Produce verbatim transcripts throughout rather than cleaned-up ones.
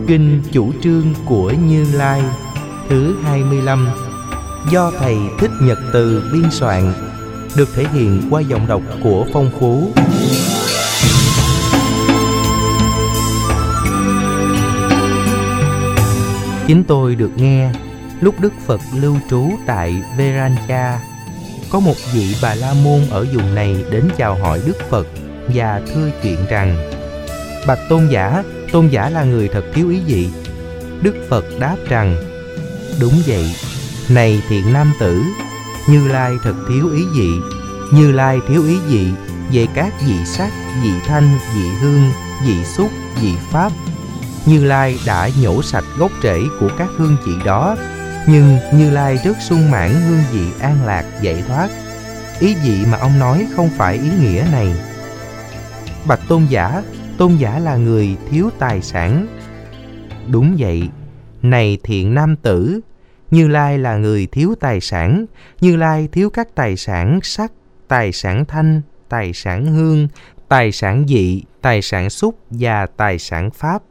Kinh Chủ Trương của Như Lai thứ hai mươi lăm, do Thầy Thích Nhật Từ biên soạn, được thể hiện qua giọng đọc của Phong Phú. Chính tôi được nghe lúc Đức Phật lưu trú tại Verancha, có một vị Bà La Môn ở vùng này đến chào hỏi Đức Phật và thưa chuyện rằng: Bạch tôn giả, tôn giả là người thật thiếu ý vị. Đức Phật đáp rằng: Đúng vậy, này thiện nam tử, Như Lai thật thiếu ý vị. Như Lai thiếu ý vị về các vị sắc, vị thanh, vị hương, vị xúc, vị pháp. Như Lai đã nhổ sạch gốc rễ của các hương vị đó, nhưng Như Lai rất sung mãn hương vị an lạc giải thoát. Ý vị mà ông nói không phải ý nghĩa này. Bạch tôn giả, tôn giả là người thiếu tài sản. Đúng vậy, này thiện nam tử, Như Lai là người thiếu tài sản. Như Lai thiếu các tài sản sắc, tài sản thanh, tài sản hương, tài sản vị, tài sản xúc và tài sản pháp.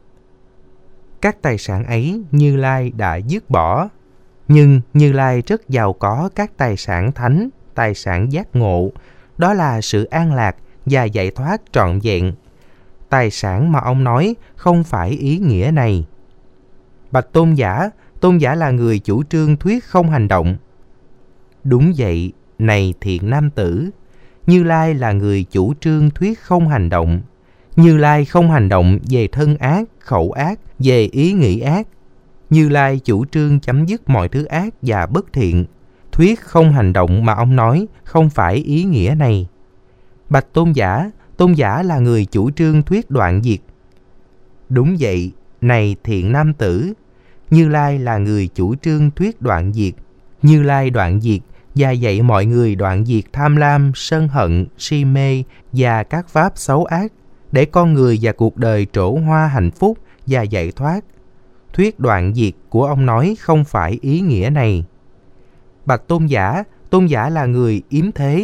Các tài sản ấy Như Lai đã dứt bỏ. Nhưng Như Lai rất giàu có các tài sản thánh, tài sản giác ngộ, đó là sự an lạc và giải thoát trọn vẹn. Tài sản mà ông nói không phải ý nghĩa này. Bạch tôn giả, tôn giả là người chủ trương thuyết không hành động. Đúng vậy, này thiện nam tử, Như Lai là người chủ trương thuyết không hành động. Như Lai không hành động về thân ác, khẩu ác, về ý nghĩ ác. Như Lai chủ trương chấm dứt mọi thứ ác và bất thiện. Thuyết không hành động mà ông nói không phải ý nghĩa này. Bạch tôn giả, tôn giả là người chủ trương thuyết đoạn diệt. Đúng vậy, này thiện nam tử, Như Lai là người chủ trương thuyết đoạn diệt. Như Lai đoạn diệt và dạy mọi người đoạn diệt tham lam, sân hận, si mê và các pháp xấu ác, để con người và cuộc đời trổ hoa hạnh phúc và giải thoát. Thuyết đoạn diệt của ông nói không phải ý nghĩa này. Bạch tôn giả, tôn giả là người yếm thế.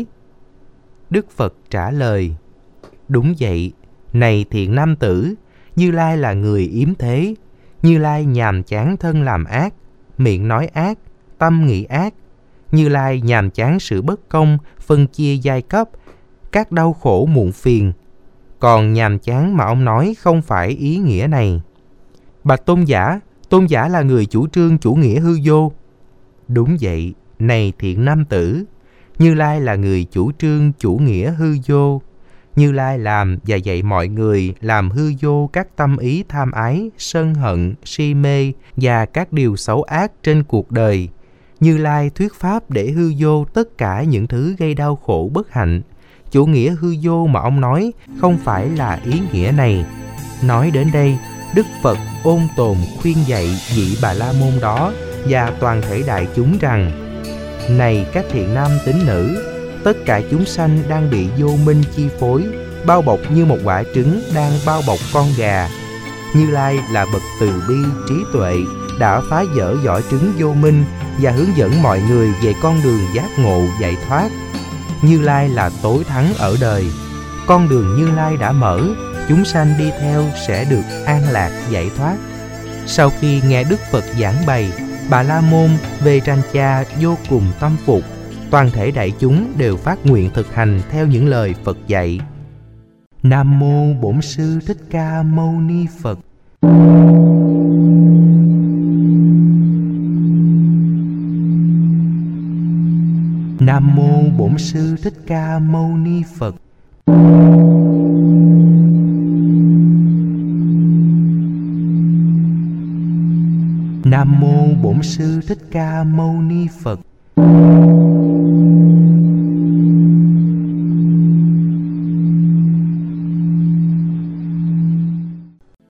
Đức Phật trả lời: Đúng vậy, này thiện nam tử, Như Lai là người yếm thế. Như Lai nhàm chán thân làm ác, miệng nói ác, tâm nghĩ ác. Như Lai nhàm chán sự bất công, phân chia giai cấp, các đau khổ muộn phiền. Còn nhàm chán mà ông nói không phải ý nghĩa này. Bạch tôn giả, tôn giả là người chủ trương chủ nghĩa hư vô. Đúng vậy, này thiện nam tử, Như Lai là người chủ trương chủ nghĩa hư vô. Như Lai làm và dạy mọi người làm hư vô các tâm ý tham ái, sân hận, si mê và các điều xấu ác trên cuộc đời. Như Lai thuyết pháp để hư vô tất cả những thứ gây đau khổ bất hạnh. Chủ nghĩa hư vô mà ông nói không phải là ý nghĩa này. Nói đến đây, Đức Phật ôn tồn khuyên dạy vị Bà La Môn đó và toàn thể đại chúng rằng: Này các thiện nam tín nữ, tất cả chúng sanh đang bị vô minh chi phối, bao bọc như một quả trứng đang bao bọc con gà. Như Lai là bậc từ bi, trí tuệ, đã phá vỡ vỏ trứng vô minh và hướng dẫn mọi người về con đường giác ngộ giải thoát. Như Lai là tối thắng ở đời. Con đường Như Lai đã mở, chúng sanh đi theo sẽ được an lạc giải thoát. Sau khi nghe Đức Phật giảng bày, Bà La Môn Verancha vô cùng tâm phục. Toàn thể đại chúng đều phát nguyện thực hành theo những lời Phật dạy. Nam mô Bổn Sư Thích Ca Mâu Ni Phật. Nam mô Bổn Sư Thích Ca Mâu Ni Phật. Nam mô Bổn Sư Thích Ca Mâu Ni Phật.